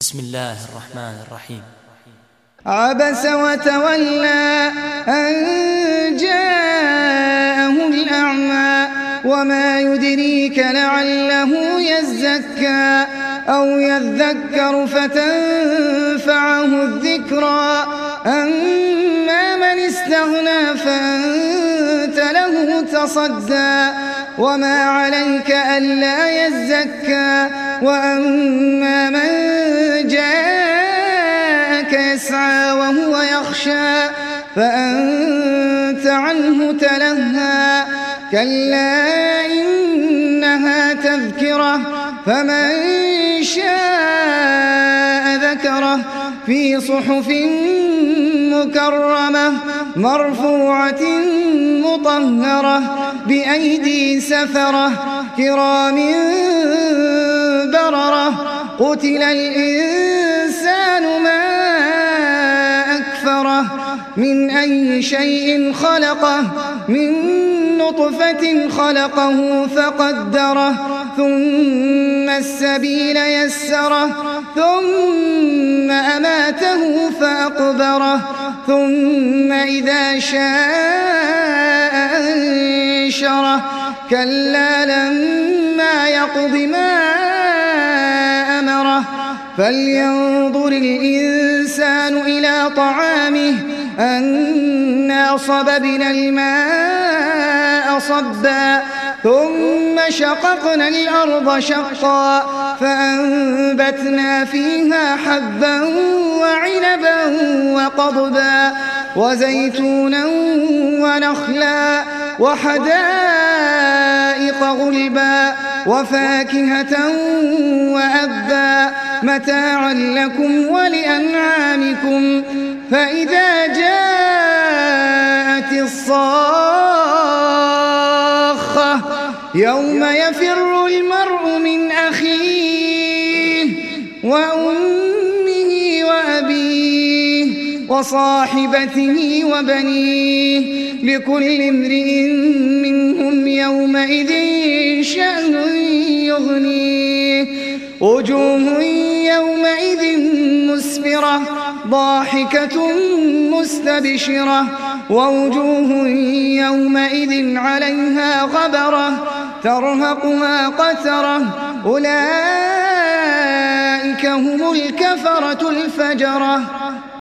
بسم الله الرحمن الرحيم. عبس وتولى أن جاءه الأعمى وما يدريك لعله يزكى أو يذكر فتنفعه الذكرى أما من استغنى فأنت له تصدى وما عليك ألا يزكى وأما من جاءك يسعى وهو يخشى فأنت عنه تلهى كلا إنها تذكرة فمن شاء ذكره في صحف مكرمة مرفوعة مطهرة بأيدي سفرة كرام بررة قتل الإنسان ما أكفره من أي شيء خلقه من نطفة خلقه فقدره ثم السبيل يسره ثم أماته فأقبره ثم إذا شاء أنشره كلا لما يقض ما أمره فلينظر الإنسان إلى طعامه أنا صببنا الماء صبا ثم شققنا الأرض شقا فأنبتنا فيها حبا وعنبا وقضبا وزيتونا ونخلا وحدائق غلبا وفاكهة وأبا متاعا لكم ولأنعامكم فإذا جاءت الصاخة يوم يفر المرء من أخيه وأمه وأبيه وصاحبته وبنيه لكل امرئ منهم يومئذ شأن يغنيه وجوه يومئذ مسفرة ضاحكة مستبشرة ووجوه يومئذ عليها غبرة ترهقها قترة أولئك هم الكفرة الفجرة.